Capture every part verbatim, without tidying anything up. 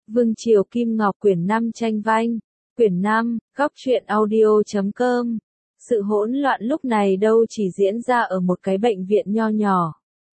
Vương Triều Kim Ngọc quyển năm tranh vanh, quyển năm, góc truyện audio chấm com. Sự hỗn loạn lúc này đâu chỉ diễn ra ở một cái bệnh viện nho nhỏ.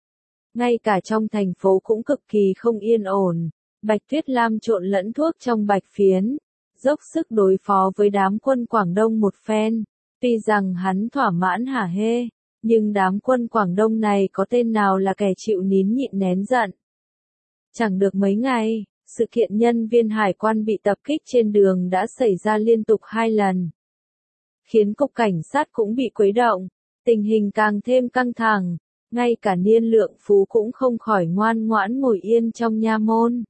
Ngay cả trong thành phố cũng cực kỳ không yên ổn. Bạch Tuyết Lam trộn lẫn thuốc trong bạch phiến, dốc sức đối phó với đám quân Quảng Đông một phen. Tuy rằng hắn thỏa mãn hả hê, nhưng đám quân Quảng Đông này có tên nào là kẻ chịu nín nhịn nén giận. Chẳng được mấy ngày, sự kiện nhân viên hải quan bị tập kích trên đường đã xảy ra liên tục hai lần, khiến cục cảnh sát cũng bị quấy động, tình hình càng thêm căng thẳng, ngay cả Niên Lượng Phú cũng không khỏi ngoan ngoãn ngồi yên trong nha môn.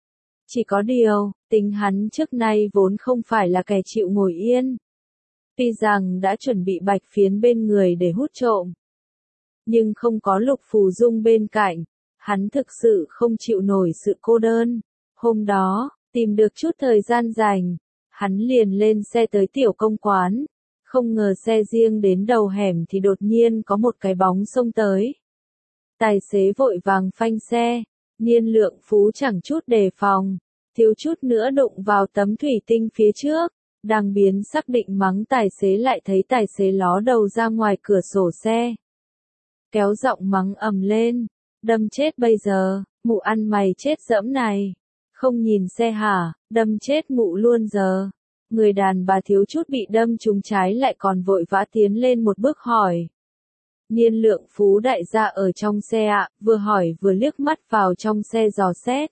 Chỉ có điều, tính hắn trước nay vốn không phải là kẻ chịu ngồi yên. Tuy rằng đã chuẩn bị bạch phiến bên người để hút trộm, nhưng không có Lục Phù Dung bên cạnh, hắn thực sự không chịu nổi sự cô đơn. Hôm đó, tìm được chút thời gian rảnh, hắn liền lên xe tới tiểu công quán. Không ngờ xe riêng đến đầu hẻm thì đột nhiên có một cái bóng xông tới. Tài xế vội vàng phanh xe, Niên Lượng Phú chẳng chút đề phòng, thiếu chút nữa đụng vào tấm thủy tinh phía trước. Đang biến xác định mắng tài xế lại thấy tài xế ló đầu ra ngoài cửa sổ xe, kéo giọng mắng ầm lên, đâm chết bây giờ, mụ ăn mày chết dẫm này, không nhìn xe hả, đâm chết mụ luôn giờ. Người đàn bà thiếu chút bị đâm trúng trái lại còn vội vã tiến lên một bước hỏi. Niên Lượng Phú đại gia ở trong xe ạ, à, vừa hỏi vừa liếc mắt vào trong xe dò xét.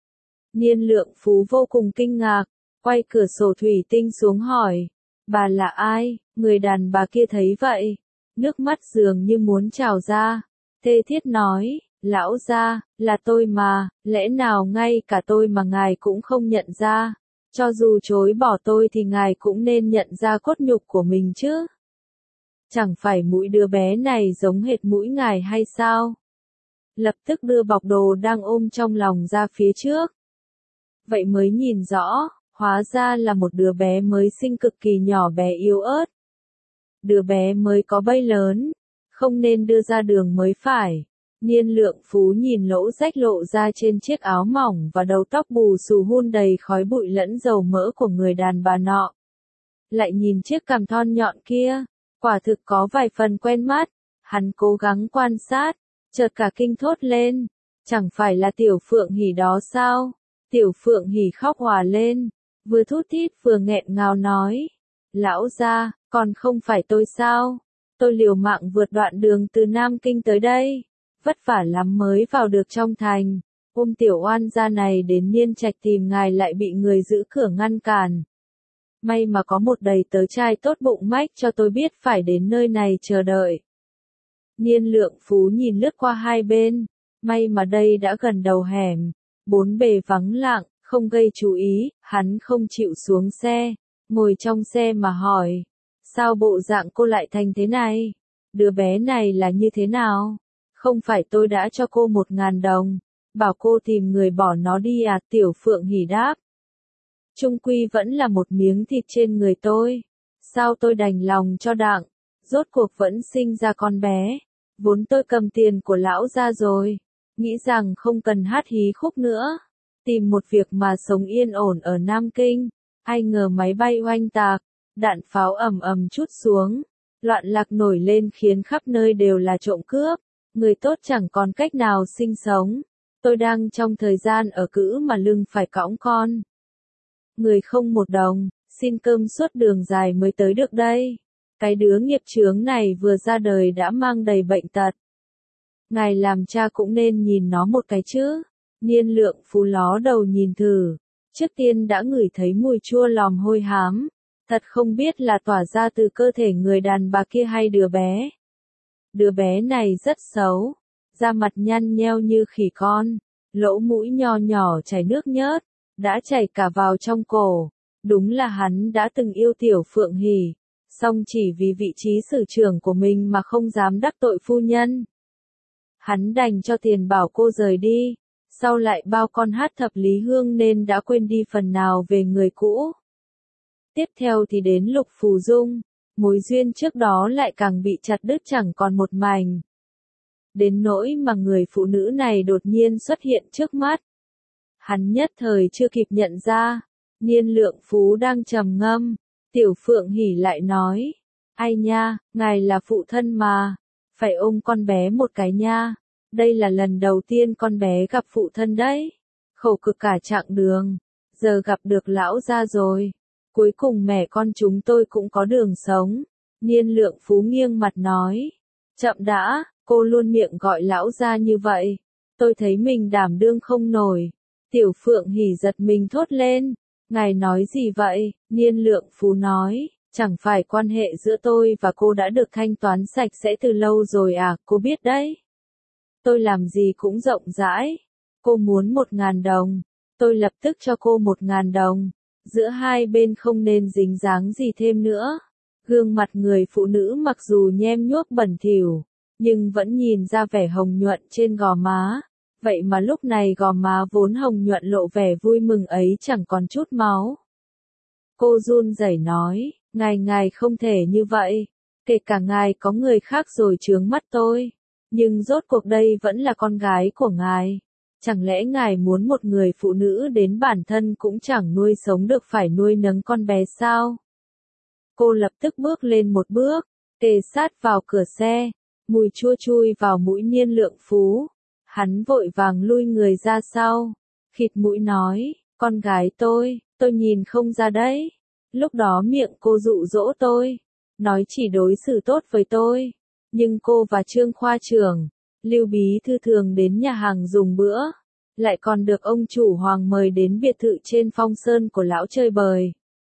Niên Lượng Phú vô cùng kinh ngạc, quay cửa sổ thủy tinh xuống hỏi, bà là ai? Người đàn bà kia thấy vậy, nước mắt dường như muốn trào ra, thê thiết nói, lão gia, là tôi mà, lẽ nào ngay cả tôi mà ngài cũng không nhận ra, cho dù chối bỏ tôi thì ngài cũng nên nhận ra cốt nhục của mình chứ. Chẳng phải mũi đứa bé này giống hệt mũi ngài hay sao? Lập tức đưa bọc đồ đang ôm trong lòng ra phía trước. Vậy mới nhìn rõ, hóa ra là một đứa bé mới sinh cực kỳ nhỏ bé yếu ớt. Đứa bé mới có bay lớn, không nên đưa ra đường mới phải. Niên Lượng Phú nhìn lỗ rách lộ ra trên chiếc áo mỏng và đầu tóc bù xù hun đầy khói bụi lẫn dầu mỡ của người đàn bà nọ. Lại nhìn chiếc cằm thon nhọn kia, quả thực có vài phần quen mắt. Hắn cố gắng quan sát, chợt cả kinh thốt lên, chẳng phải là Tiểu Phượng Hỉ đó sao? Tiểu Phượng Hỉ khóc òa lên, vừa thút thít vừa nghẹn ngào nói, lão gia, còn không phải tôi sao? Tôi liều mạng vượt đoạn đường từ Nam Kinh tới đây, vất vả lắm mới vào được trong thành, ôm tiểu oan gia này đến Niên Trạch tìm ngài lại bị người giữ cửa ngăn cản. May mà có một đầy tớ trai tốt bụng mách cho tôi biết phải đến nơi này chờ đợi. Niên Lượng Phú nhìn lướt qua hai bên, may mà đây đã gần đầu hẻm, bốn bề vắng lặng, không gây chú ý, hắn không chịu xuống xe, ngồi trong xe mà hỏi, sao bộ dạng cô lại thành thế này? Đứa bé này là như thế nào? Không phải tôi đã cho cô một ngàn đồng, bảo cô tìm người bỏ nó đi à? Tiểu Phượng Hỉ đáp. Chung quy vẫn là một miếng thịt trên người tôi, sao tôi đành lòng cho đặng, rốt cuộc vẫn sinh ra con bé, vốn tôi cầm tiền của lão ra rồi, nghĩ rằng không cần hát hí khúc nữa, tìm một việc mà sống yên ổn ở Nam Kinh, ai ngờ máy bay oanh tạc, đạn pháo ầm ầm trút xuống, loạn lạc nổi lên khiến khắp nơi đều là trộm cướp, người tốt chẳng còn cách nào sinh sống, tôi đang trong thời gian ở cữ mà lưng phải cõng con. Người không một đồng, xin cơm suốt đường dài mới tới được đây. Cái đứa nghiệp chướng này vừa ra đời đã mang đầy bệnh tật. Ngài làm cha cũng nên nhìn nó một cái chứ. Niên Lượng Phú ló đầu nhìn thử, trước tiên đã ngửi thấy mùi chua lòm hôi hám, thật không biết là tỏa ra từ cơ thể người đàn bà kia hay đứa bé. Đứa bé này rất xấu, da mặt nhăn nheo như khỉ con, lỗ mũi nho nhỏ chảy nước nhớt, đã chảy cả vào trong cổ. Đúng là hắn đã từng yêu Tiểu Phượng Hỉ, song chỉ vì vị trí sử trưởng của mình mà không dám đắc tội phu nhân. Hắn đành cho tiền bảo cô rời đi, sau lại bao con hát thập lý hương nên đã quên đi phần nào về người cũ. Tiếp theo thì đến Lục Phù Dung, mối duyên trước đó lại càng bị chặt đứt chẳng còn một mảnh. Đến nỗi mà người phụ nữ này đột nhiên xuất hiện trước mắt. Hắn nhất thời chưa kịp nhận ra, Niên Lượng Phú đang trầm ngâm, Tiểu Phượng Hỉ lại nói, ai nha, ngài là phụ thân mà, phải ôm con bé một cái nha, đây là lần đầu tiên con bé gặp phụ thân đấy, khổ cực cả chặng đường, giờ gặp được lão gia rồi, cuối cùng mẹ con chúng tôi cũng có đường sống, Niên Lượng Phú nghiêng mặt nói, chậm đã, cô luôn miệng gọi lão gia như vậy, tôi thấy mình đảm đương không nổi, Tiểu Phượng Hỉ giật mình thốt lên, ngài nói gì vậy, Niên Lượng Phú nói, chẳng phải quan hệ giữa tôi và cô đã được thanh toán sạch sẽ từ lâu rồi à, cô biết đấy. Tôi làm gì cũng rộng rãi, cô muốn một ngàn đồng, tôi lập tức cho cô một ngàn đồng, giữa hai bên không nên dính dáng gì thêm nữa. Gương mặt người phụ nữ mặc dù nhem nhuốc bẩn thỉu, nhưng vẫn nhìn ra vẻ hồng nhuận trên gò má. Vậy mà lúc này gò má vốn hồng nhuận lộ vẻ vui mừng ấy chẳng còn chút máu. Cô run rẩy nói, ngài ngài không thể như vậy, kể cả ngài có người khác rồi chướng mắt tôi, nhưng rốt cuộc đây vẫn là con gái của ngài. Chẳng lẽ ngài muốn một người phụ nữ đến bản thân cũng chẳng nuôi sống được phải nuôi nấng con bé sao? Cô lập tức bước lên một bước, kề sát vào cửa xe, mùi chua chui vào mũi Niên Lượng Phú. Hắn vội vàng lui người ra sau, khịt mũi nói, con gái tôi, tôi nhìn không ra đấy. Lúc đó miệng cô dụ dỗ tôi, nói chỉ đối xử tốt với tôi. Nhưng cô và Trương Khoa trưởng, Lưu Bí Thư thường đến nhà hàng dùng bữa, lại còn được ông chủ Hoàng mời đến biệt thự trên Phong Sơn của lão chơi bời.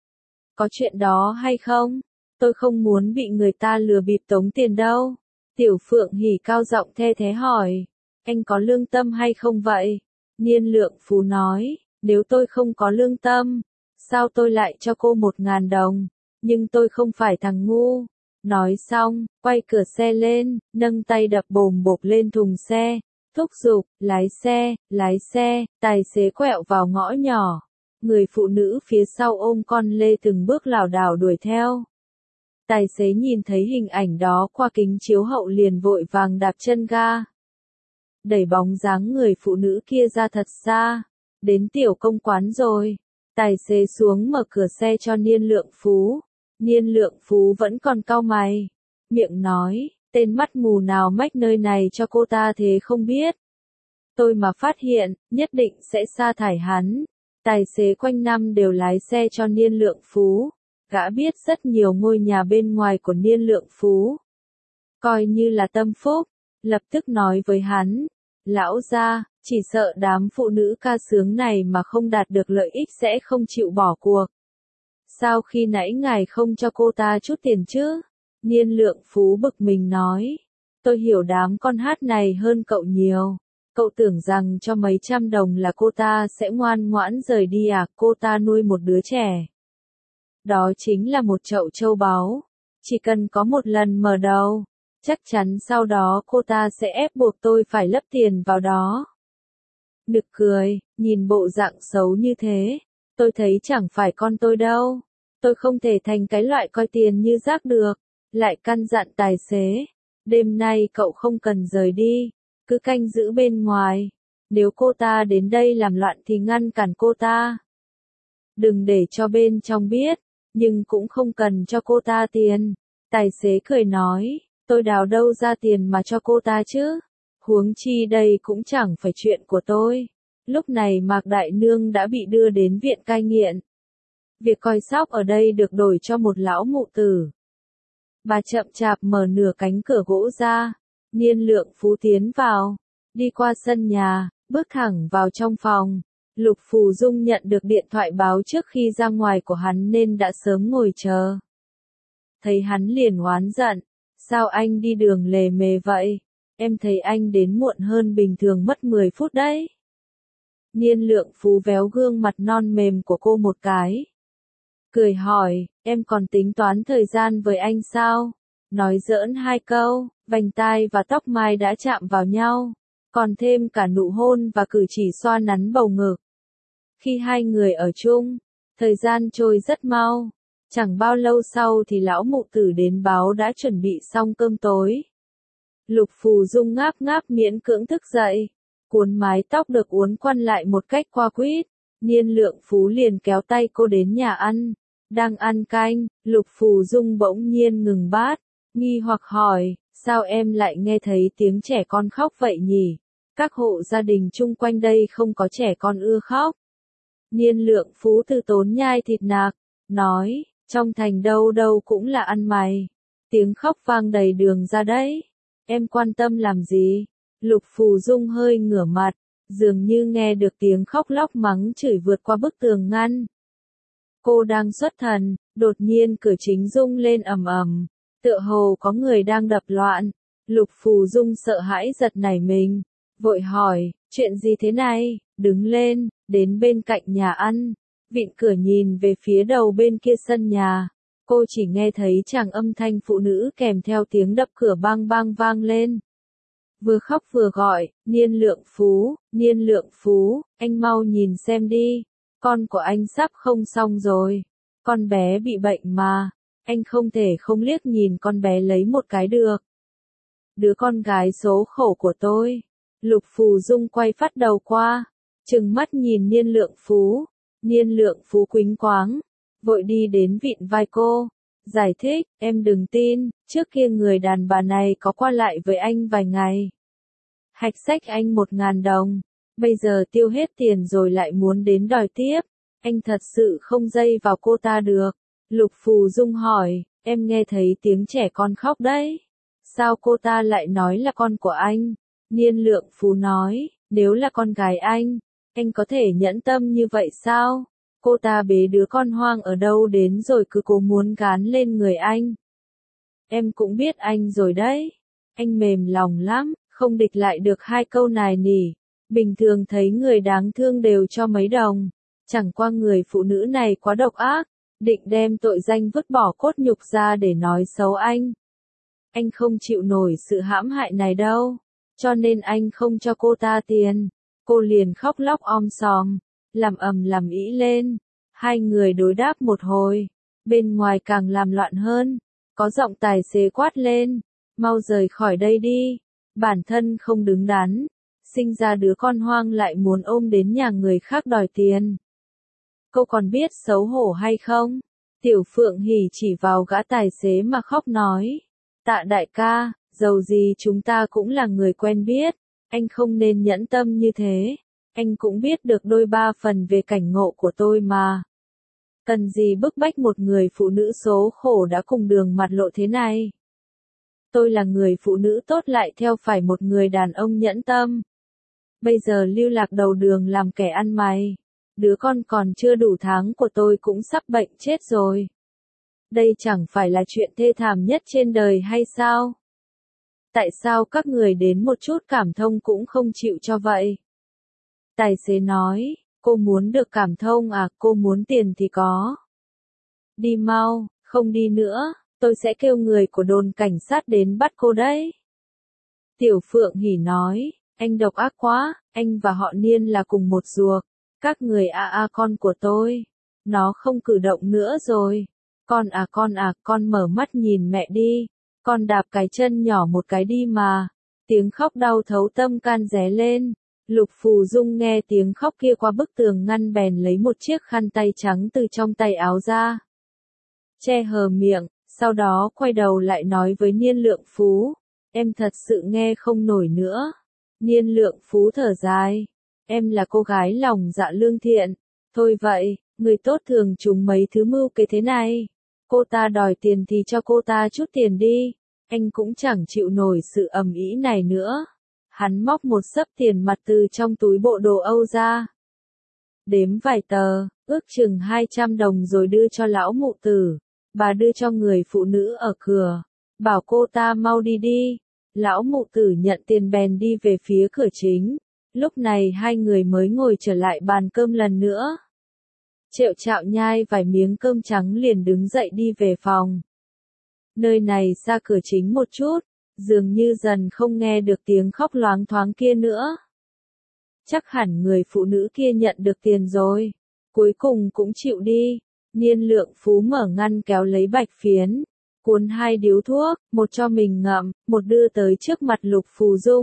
Có chuyện đó hay không? Tôi không muốn bị người ta lừa bịp tống tiền đâu. Tiểu Phượng Hỉ cao giọng the thé hỏi, anh có lương tâm hay không vậy? Niên Lượng Phú nói, nếu tôi không có lương tâm, sao tôi lại cho cô một ngàn đồng? Nhưng tôi không phải thằng ngu. Nói xong, quay cửa xe lên, nâng tay đập bồm bộp lên thùng xe, thúc giục, lái xe, lái xe, tài xế quẹo vào ngõ nhỏ. Người phụ nữ phía sau ôm con lê từng bước lảo đảo đuổi theo. Tài xế nhìn thấy hình ảnh đó qua kính chiếu hậu liền vội vàng đạp chân ga. Đẩy bóng dáng người phụ nữ kia ra thật xa. Đến tiểu công quán rồi. Tài xế xuống mở cửa xe cho Niên Lượng Phú. Niên Lượng Phú vẫn còn cau mày. Miệng nói, tên mắt mù nào mách nơi này cho cô ta thế không biết. Tôi mà phát hiện, nhất định sẽ sa thải hắn. Tài xế quanh năm đều lái xe cho Niên Lượng Phú. Gã biết rất nhiều ngôi nhà bên ngoài của Niên Lượng Phú. Coi như là tâm phúc, lập tức nói với hắn, lão gia, chỉ sợ đám phụ nữ ca sướng này mà không đạt được lợi ích sẽ không chịu bỏ cuộc. Sao khi nãy ngài không cho cô ta chút tiền chứ? Niên Lượng Phú bực mình nói, tôi hiểu đám con hát này hơn cậu nhiều. Cậu tưởng rằng cho mấy trăm đồng là cô ta sẽ ngoan ngoãn rời đi à? Cô ta nuôi một đứa trẻ. Đó chính là một chậu châu báu. Chỉ cần có một lần mở đầu, chắc chắn sau đó cô ta sẽ ép buộc tôi phải lấp tiền vào đó. Nực cười, nhìn bộ dạng xấu như thế, tôi thấy chẳng phải con tôi đâu. Tôi không thể thành cái loại coi tiền như rác được. Lại căn dặn tài xế, đêm nay cậu không cần rời đi, cứ canh giữ bên ngoài. Nếu cô ta đến đây làm loạn thì ngăn cản cô ta. Đừng để cho bên trong biết, nhưng cũng không cần cho cô ta tiền. Tài xế cười nói, tôi đào đâu ra tiền mà cho cô ta chứ? Huống chi đây cũng chẳng phải chuyện của tôi. Lúc này Mạc Đại Nương đã bị đưa đến viện cai nghiện. Việc coi sóc ở đây được đổi cho một lão mụ tử. Bà chậm chạp mở nửa cánh cửa gỗ ra. Niên Lượng Phú tiến vào, đi qua sân nhà, bước thẳng vào trong phòng. Lục Phù Dung nhận được điện thoại báo trước khi ra ngoài của hắn nên đã sớm ngồi chờ. Thấy hắn liền oán giận, sao anh đi đường lề mề vậy? Em thấy anh đến muộn hơn bình thường mất mười phút đấy. Niên Lượng Phú véo gương mặt non mềm của cô một cái. Cười hỏi, em còn tính toán thời gian với anh sao? Nói giỡn hai câu, vành tai và tóc mai đã chạm vào nhau. Còn thêm cả nụ hôn và cử chỉ xoa nắn bầu ngực. Khi hai người ở chung, thời gian trôi rất mau. Chẳng bao lâu sau thì lão mụ tử đến báo đã chuẩn bị xong cơm tối. Lục Phù Dung ngáp ngáp miễn cưỡng thức dậy. Cuốn mái tóc được uốn quăn lại một cách qua quýt, Niên Lượng Phú liền kéo tay cô đến nhà ăn. Đang ăn canh, Lục Phù Dung bỗng nhiên ngừng bát, nghi hoặc hỏi, sao em lại nghe thấy tiếng trẻ con khóc vậy nhỉ? Các hộ gia đình chung quanh đây không có trẻ con ưa khóc. Niên Lượng Phú từ tốn nhai thịt nạc, nói, trong thành đâu đâu cũng là ăn mày. Tiếng khóc vang đầy đường ra đấy. Em quan tâm làm gì? Lục Phù Dung hơi ngửa mặt, dường như nghe được tiếng khóc lóc mắng chửi vượt qua bức tường ngăn. Cô đang xuất thần, đột nhiên cửa chính rung lên ầm ầm, tựa hồ có người đang đập loạn. Lục Phù Dung sợ hãi giật nảy mình, vội hỏi, chuyện gì thế này? Đứng lên, đến bên cạnh nhà ăn, vịn cửa nhìn về phía đầu bên kia sân nhà. Cô chỉ nghe thấy chàng âm thanh phụ nữ kèm theo tiếng đập cửa bang bang vang lên. Vừa khóc vừa gọi, Niên Lượng Phú, Niên Lượng Phú, anh mau nhìn xem đi, con của anh sắp không xong rồi, con bé bị bệnh mà, anh không thể không liếc nhìn con bé lấy một cái được. Đứa con gái số khổ của tôi. Lục Phù Dung quay phát đầu qua, trừng mắt nhìn Niên Lượng Phú. Niên Lượng Phú quĩnh quáng, vội đi đến vịn vai cô, giải thích, em đừng tin, trước kia người đàn bà này có qua lại với anh vài ngày. Hạch xách anh một ngàn đồng, bây giờ tiêu hết tiền rồi lại muốn đến đòi tiếp, anh thật sự không dây vào cô ta được. Lục Phù Dung hỏi, em nghe thấy tiếng trẻ con khóc đấy, sao cô ta lại nói là con của anh? Niên Lượng Phú nói, nếu là con gái anh, anh có thể nhẫn tâm như vậy sao? Cô ta bế đứa con hoang ở đâu đến rồi cứ cố muốn gán lên người anh. Em cũng biết anh rồi đấy. Anh mềm lòng lắm, không địch lại được hai câu nài nỉ. Bình thường thấy người đáng thương đều cho mấy đồng. Chẳng qua người phụ nữ này quá độc ác, định đem tội danh vứt bỏ cốt nhục ra để nói xấu anh. Anh không chịu nổi sự hãm hại này đâu, cho nên anh không cho cô ta tiền. Cô liền khóc lóc om sòm, làm ầm làm ĩ lên. Hai người đối đáp một hồi, bên ngoài càng làm loạn hơn. Có giọng tài xế quát lên, mau rời khỏi đây đi, bản thân không đứng đắn, sinh ra đứa con hoang lại muốn ôm đến nhà người khác đòi tiền. Cô còn biết xấu hổ hay không? Tiểu Phượng Hỉ chỉ vào gã tài xế mà khóc nói, Tạ đại ca, dầu gì chúng ta cũng là người quen biết, anh không nên nhẫn tâm như thế, anh cũng biết được đôi ba phần về cảnh ngộ của tôi mà. Cần gì bức bách một người phụ nữ số khổ đã cùng đường mặt lộ thế này? Tôi là người phụ nữ tốt lại theo phải một người đàn ông nhẫn tâm. Bây giờ lưu lạc đầu đường làm kẻ ăn mày. Đứa con còn chưa đủ tháng của tôi cũng sắp bệnh chết rồi. Đây chẳng phải là chuyện thê thảm nhất trên đời hay sao? Tại sao các người đến một chút cảm thông cũng không chịu cho vậy? Tài xế nói, cô muốn được cảm thông à, cô muốn tiền thì có. Đi mau, không đi nữa, tôi sẽ kêu người của đồn cảnh sát đến bắt cô đấy. Tiểu Phượng Hỉ nói, anh độc ác quá, anh và họ Niên là cùng một ruột. Các người a a con của tôi, nó không cử động nữa rồi. Con à con à, con mở mắt nhìn mẹ đi, con đạp cái chân nhỏ một cái đi mà. Tiếng khóc đau thấu tâm can ré lên. Lục Phù Dung nghe tiếng khóc kia qua bức tường ngăn bèn lấy một chiếc khăn tay trắng từ trong tay áo ra, che hờ miệng, sau đó quay đầu lại nói với Niên Lượng Phú, em thật sự nghe không nổi nữa. Niên Lượng Phú thở dài, em là cô gái lòng dạ lương thiện, thôi vậy, người tốt thường trúng mấy thứ mưu kế thế này. Cô ta đòi tiền thì cho cô ta chút tiền đi, anh cũng chẳng chịu nổi sự ầm ĩ này nữa. Hắn móc một xấp tiền mặt từ trong túi bộ đồ Âu ra. Đếm vài tờ, ước chừng hai trăm đồng rồi đưa cho lão mụ tử. Bà đưa cho người phụ nữ ở cửa, bảo cô ta mau đi đi. Lão mụ tử nhận tiền bèn đi về phía cửa chính. Lúc này hai người mới ngồi trở lại bàn cơm lần nữa. Triệu Trạo nhai vài miếng cơm trắng liền đứng dậy đi về phòng. Nơi này xa cửa chính một chút, dường như dần không nghe được tiếng khóc loáng thoáng kia nữa. Chắc hẳn người phụ nữ kia nhận được tiền rồi, cuối cùng cũng chịu đi. Niên Lượng Phú mở ngăn kéo lấy bạch phiến, cuốn hai điếu thuốc, một cho mình ngậm, một đưa tới trước mặt Lục Phù Dung.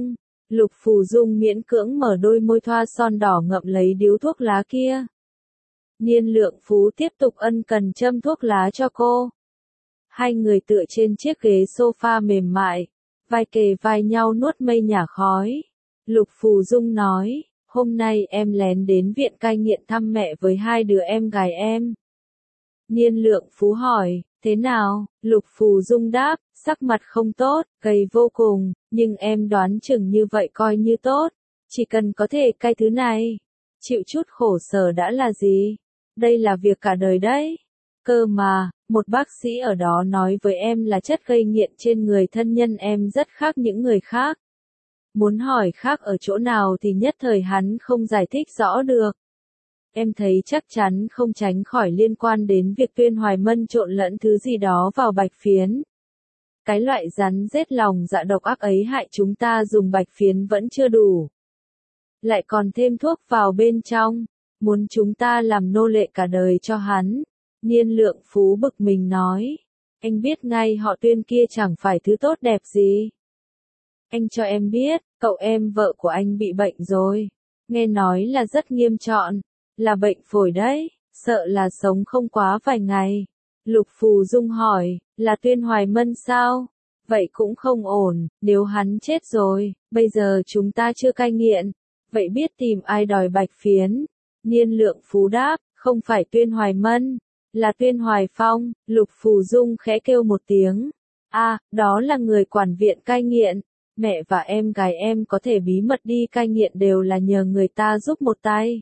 Lục Phù Dung miễn cưỡng mở đôi môi thoa son đỏ ngậm lấy điếu thuốc lá kia. Niên Lượng Phú tiếp tục ân cần châm thuốc lá cho cô. Hai người tựa trên chiếc ghế sofa mềm mại, vai kề vai nhau nuốt mây nhả khói. Lục Phù Dung nói, hôm nay em lén đến viện cai nghiện thăm mẹ với hai đứa em gái em. Niên Lượng Phú hỏi, thế nào? Lục Phù Dung đáp, sắc mặt không tốt, gầy vô cùng, nhưng em đoán chừng như vậy coi như tốt. Chỉ cần có thể cai thứ này, chịu chút khổ sở đã là gì? Đây là việc cả đời đấy. Cơ mà, một bác sĩ ở đó nói với em là chất gây nghiện trên người thân nhân em rất khác những người khác. Muốn hỏi khác ở chỗ nào thì nhất thời hắn không giải thích rõ được. Em thấy chắc chắn không tránh khỏi liên quan đến việc Tuyên Hoài Mân trộn lẫn thứ gì đó vào bạch phiến. Cái loại rắn rết lòng dạ độc ác ấy hại chúng ta dùng bạch phiến vẫn chưa đủ. Lại còn thêm thuốc vào bên trong, muốn chúng ta làm nô lệ cả đời cho hắn. Niên Lượng Phú bực mình nói, anh biết ngay họ Tuyên kia chẳng phải thứ tốt đẹp gì. Anh cho em biết, cậu em vợ của anh bị bệnh rồi. Nghe nói là rất nghiêm trọng, là bệnh phổi đấy, sợ là sống không quá vài ngày. Lục Phù Dung hỏi, là Tuyên Hoài Mân sao? Vậy cũng không ổn, nếu hắn chết rồi, bây giờ chúng ta chưa cai nghiện. Vậy biết tìm ai đòi bạch phiến? Niên Lượng Phú đáp, không phải Tuyên Hoài Mân, là Tuyên Hoài Phong. Lục Phù Dung khẽ kêu một tiếng. À, đó là người quản viện cai nghiện. Mẹ và em gái em có thể bí mật đi cai nghiện đều là nhờ người ta giúp một tay.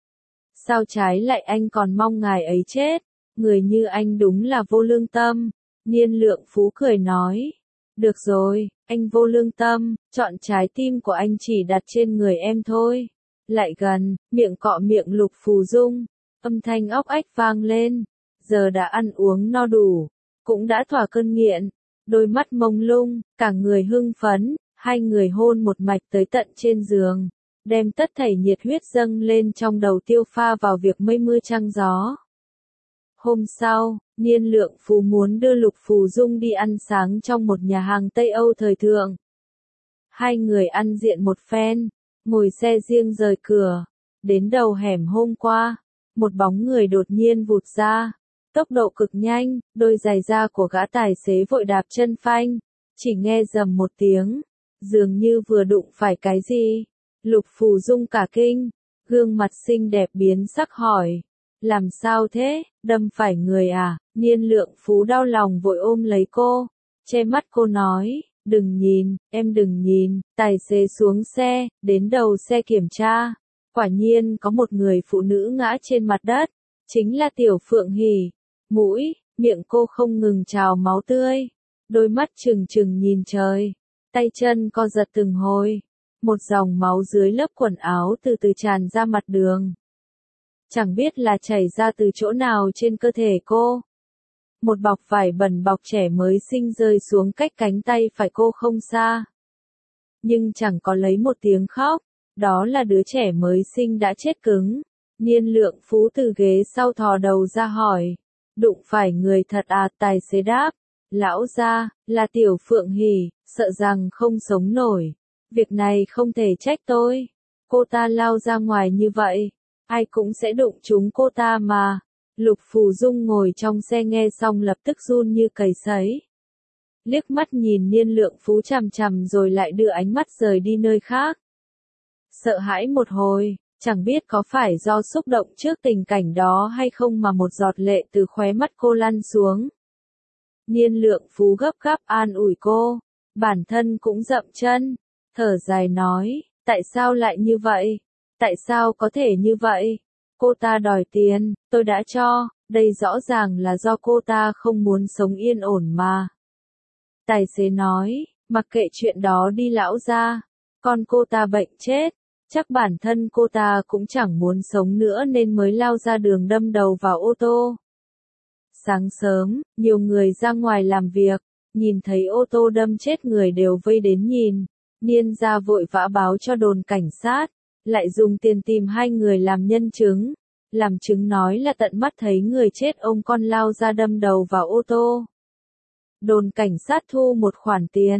Sao trái lại anh còn mong ngài ấy chết? Người như anh đúng là vô lương tâm. Niên Lượng Phú cười nói. Được rồi, anh vô lương tâm, chọn trái tim của anh chỉ đặt trên người em thôi. Lại gần, miệng cọ miệng Lục Phù Dung, âm thanh óc ách vang lên. Giờ đã ăn uống no đủ, cũng đã thỏa cơn nghiện. Đôi mắt mông lung, cả người hưng phấn, hai người hôn một mạch tới tận trên giường, đem tất thảy nhiệt huyết dâng lên trong đầu tiêu pha vào việc mây mưa trăng gió. Hôm sau, Niên Lượng Phú muốn đưa Lục Phù Dung đi ăn sáng trong một nhà hàng Tây Âu thời thượng. Hai người ăn diện một phen, ngồi xe riêng rời cửa, đến đầu hẻm hôm qua, một bóng người đột nhiên vụt ra. Tốc độ cực nhanh, đôi giày da của gã tài xế vội đạp chân phanh, chỉ nghe rầm một tiếng, dường như vừa đụng phải cái gì. Lục Phù Dung cả kinh, gương mặt xinh đẹp biến sắc hỏi, làm sao thế, đâm phải người à? Niên Lượng Phú đau lòng vội ôm lấy cô, che mắt cô nói, đừng nhìn, em đừng nhìn. Tài xế xuống xe, đến đầu xe kiểm tra, quả nhiên có một người phụ nữ ngã trên mặt đất, chính là Tiểu Phượng Hỷ. Mũi, miệng cô không ngừng trào máu tươi, đôi mắt trừng trừng nhìn trời, tay chân co giật từng hồi, một dòng máu dưới lớp quần áo từ từ tràn ra mặt đường. Chẳng biết là chảy ra từ chỗ nào trên cơ thể cô. Một bọc vải bẩn bọc trẻ mới sinh rơi xuống cách cánh tay phải cô không xa. Nhưng chẳng có lấy một tiếng khóc, đó là đứa trẻ mới sinh đã chết cứng. Niên Lượng Phú từ ghế sau thò đầu ra hỏi. Đụng phải người thật à? Tài xế đáp, lão gia, là Tiểu Phượng Hỷ, sợ rằng không sống nổi. Việc này không thể trách tôi. Cô ta lao ra ngoài như vậy, ai cũng sẽ đụng trúng cô ta mà. Lục Phù Dung ngồi trong xe nghe xong lập tức run như cầy sấy. Liếc mắt nhìn Niên Lượng Phú chằm chằm rồi lại đưa ánh mắt rời đi nơi khác. Sợ hãi một hồi. Chẳng biết có phải do xúc động trước tình cảnh đó hay không mà một giọt lệ từ khóe mắt cô lăn xuống. Niên Lượng Phú gấp gáp an ủi cô, bản thân cũng dậm chân, thở dài nói, tại sao lại như vậy? Tại sao có thể như vậy? Cô ta đòi tiền, tôi đã cho, đây rõ ràng là do cô ta không muốn sống yên ổn mà. Tài xế nói, mặc kệ chuyện đó đi lão gia, con cô ta bệnh chết. Chắc bản thân cô ta cũng chẳng muốn sống nữa nên mới lao ra đường đâm đầu vào ô tô. Sáng sớm, nhiều người ra ngoài làm việc, nhìn thấy ô tô đâm chết người đều vây đến nhìn. Niên gia vội vã báo cho đồn cảnh sát, lại dùng tiền tìm hai người làm nhân chứng. Làm chứng nói là tận mắt thấy người chết ôm con lao ra đâm đầu vào ô tô. Đồn cảnh sát thu một khoản tiền,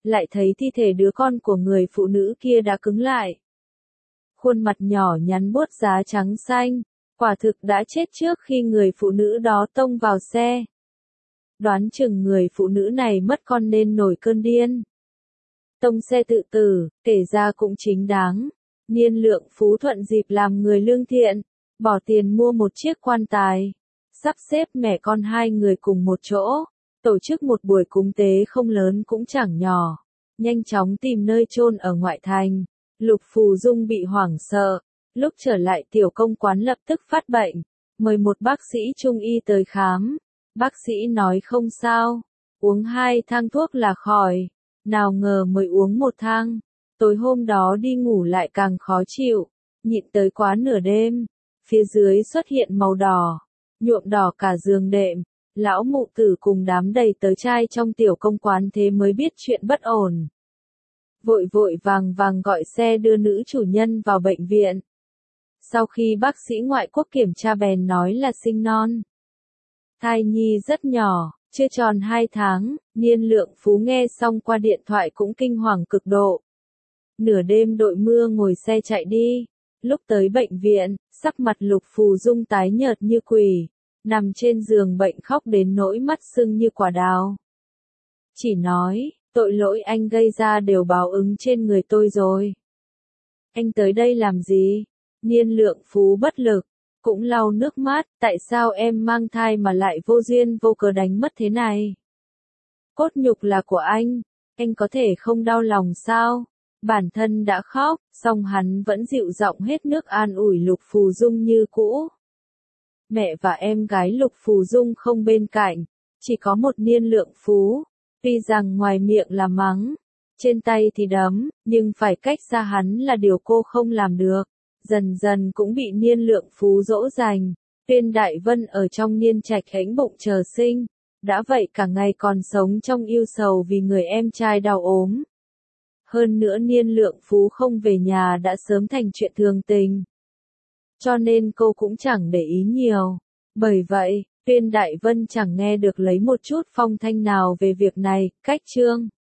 lại thấy thi thể đứa con của người phụ nữ kia đã cứng lại. Khuôn mặt nhỏ nhắn buốt giá trắng xanh, quả thực đã chết trước khi người phụ nữ đó tông vào xe. Đoán chừng người phụ nữ này mất con nên nổi cơn điên. Tông xe tự tử, kể ra cũng chính đáng. Niên Lượng Phú thuận dịp làm người lương thiện, bỏ tiền mua một chiếc quan tài, sắp xếp mẹ con hai người cùng một chỗ, tổ chức một buổi cúng tế không lớn cũng chẳng nhỏ, nhanh chóng tìm nơi chôn ở ngoại thành. Lục Phù Dung bị hoảng sợ, lúc trở lại tiểu công quán lập tức phát bệnh, mời một bác sĩ trung y tới khám. Bác sĩ nói không sao, uống hai thang thuốc là khỏi, nào ngờ mới uống một thang, tối hôm đó đi ngủ lại càng khó chịu, nhịn tới quá nửa đêm, phía dưới xuất hiện màu đỏ, nhuộm đỏ cả giường đệm, lão mụ tử cùng đám đầy tớ trai trong tiểu công quán thế mới biết chuyện bất ổn. Vội vội vàng vàng gọi xe đưa nữ chủ nhân vào bệnh viện. Sau khi bác sĩ ngoại quốc kiểm tra bèn nói là sinh non. Thai nhi rất nhỏ, chưa tròn hai tháng, Niên Lượng Phú nghe xong qua điện thoại cũng kinh hoàng cực độ. Nửa đêm đội mưa ngồi xe chạy đi, lúc tới bệnh viện, sắc mặt Lục Phù Dung tái nhợt như quỷ, nằm trên giường bệnh khóc đến nỗi mắt sưng như quả đào. Chỉ nói, tội lỗi anh gây ra đều báo ứng trên người tôi rồi. Anh tới đây làm gì? Niên Lượng Phú bất lực, cũng lau nước mắt, tại sao em mang thai mà lại vô duyên vô cớ đánh mất thế này? Cốt nhục là của anh, anh có thể không đau lòng sao? Bản thân đã khóc, song hắn vẫn dịu giọng hết nước an ủi Lục Phù Dung như cũ. Mẹ và em gái Lục Phù Dung không bên cạnh, chỉ có một Niên Lượng Phú, tuy rằng ngoài miệng là mắng, trên tay thì đấm, nhưng phải cách xa hắn là điều cô không làm được. Dần dần cũng bị Niên Lượng Phú dỗ dành. Tuyên Đại Vân ở trong Niên Trạch hãnh bụng chờ sinh, đã vậy cả ngày còn sống trong yêu sầu vì người em trai đau ốm. Hơn nữa Niên Lượng Phú không về nhà đã sớm thành chuyện thường tình. Cho nên cô cũng chẳng để ý nhiều. Bởi vậy, Tuyên Đại Vân chẳng nghe được lấy một chút phong thanh nào về việc này. Cách chương